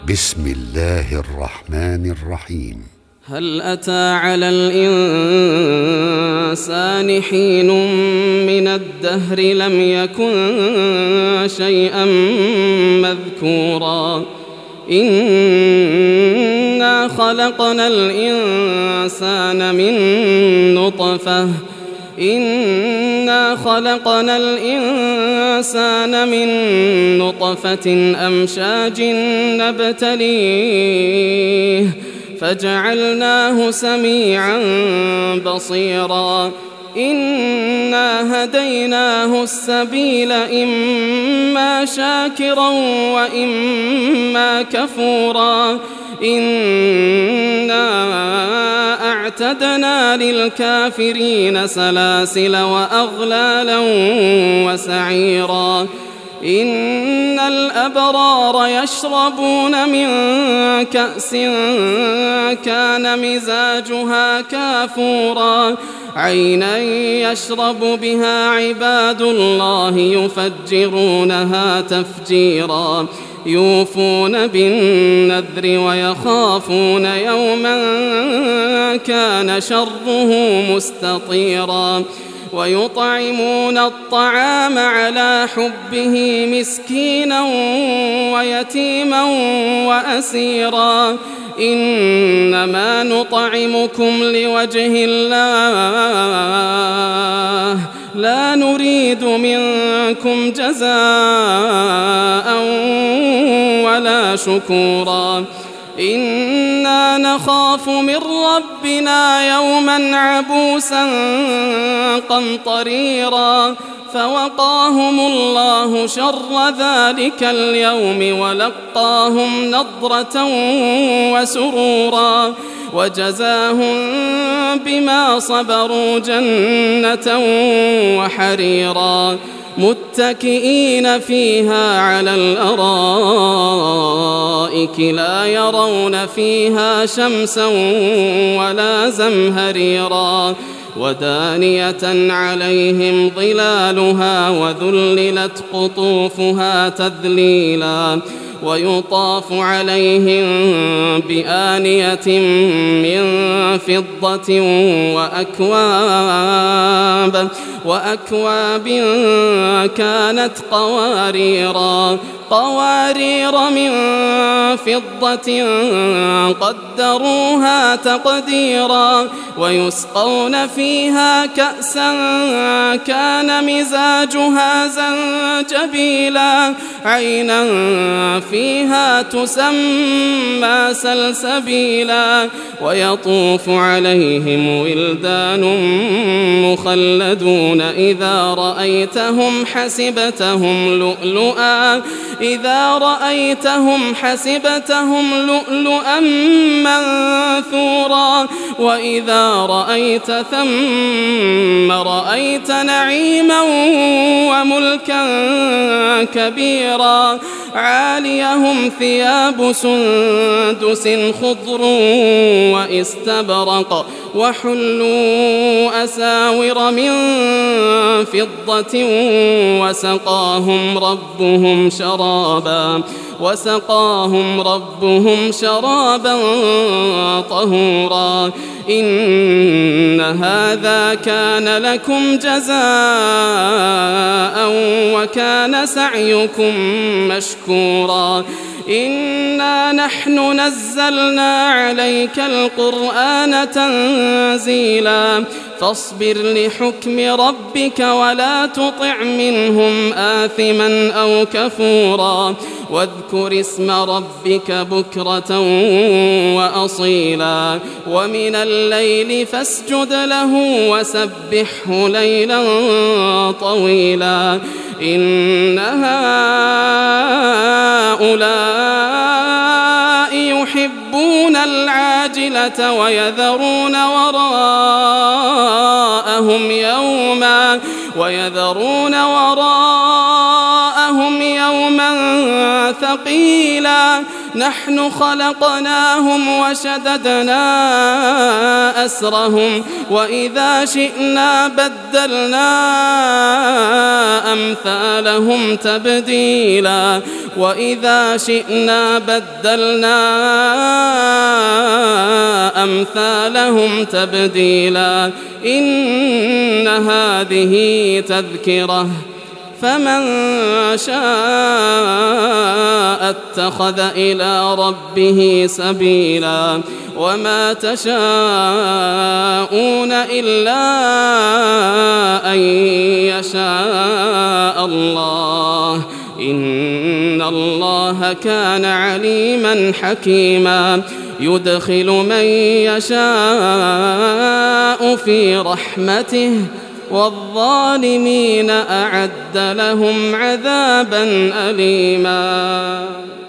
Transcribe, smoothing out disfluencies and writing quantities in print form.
بسم الله الرحمن الرحيم. هل أتى على الإنسان حين من الدهر لم يكن شيئا مذكورا إنا خلقنا الإنسان من نطفة أمشاج نبتليه فجعلناه سميعا بصيرا إنا هديناه السبيل إما شاكرا وإما كفورا إنا أعتدنا للكافرين سلاسل وأغلالا وسعيرا إن الأبرار يشربون من كأس كان مزاجها كافورا عينا يشرب بها عباد الله يفجرونها تفجيرا يوفون بالنذر ويخافون يوما كان شره مستطيرا ويطعمون الطعام على حبه مسكينا ويتيما وأسيرا إنما نطعمكم لوجه الله لا نريد منكم جزاء ولا شكورا إنا نخاف من ربنا يوما عبوسا قمطريرا فوقاهم الله شر ذلك اليوم ولقاهم نضرة وسرورا وجزاهم بما صبروا جنة وحريرا متكئين فيها على الأرائك لا يرون فيها شمسا ولا زمهريرا ودانية عليهم ظلالها وذللت قطوفها تذليلا ويطاف عليهم بآنية من فضة وأكواب كانت قوارير من فضة قدروها تقديرا ويسقون فيها كأسا كان مزاجها زنجبيلا عينا فيها تسمى سلسبيلا ويطوف عليهم ولدان مخلدون إذا رأيتهم حسبتهم لؤلؤا منثورا وإذا رأيت ثم رأيت نعيما وملكا كبيرا عاليهم ثياب سندس خضر واستبرق وحلوا أساور من فضة وسقاهم ربهم شرابا طهورا إن هذا كان لكم جزاء وكان سعيكم مشكورا إنا نحن نزلنا عليك القرآن تنزيلا فاصبر لحكم ربك ولا تطع منهم آثما أو كفورا واذكر اسم ربك بكرة وأصيلا ومن الليل فاسجد له وسبحه ليلا طويلا إن هؤلاء يحبون العاجلة ويذرون وراءهم يوما ثقيلا نحن خلقناهم وشددنا أسرهم وإذا شئنا بدلنا أمثالهم تبديلا وإذا شئنا بدلنا أمثالهم تبديلا إن هذه تذكرة فمن شاء اتخذ إلى ربه سبيلا وما تشاءون إلا أن يشاء الله إن الله كان عليما حكيما يدخل من يشاء في رحمته والظالمين أعد لهم عذابا أليما.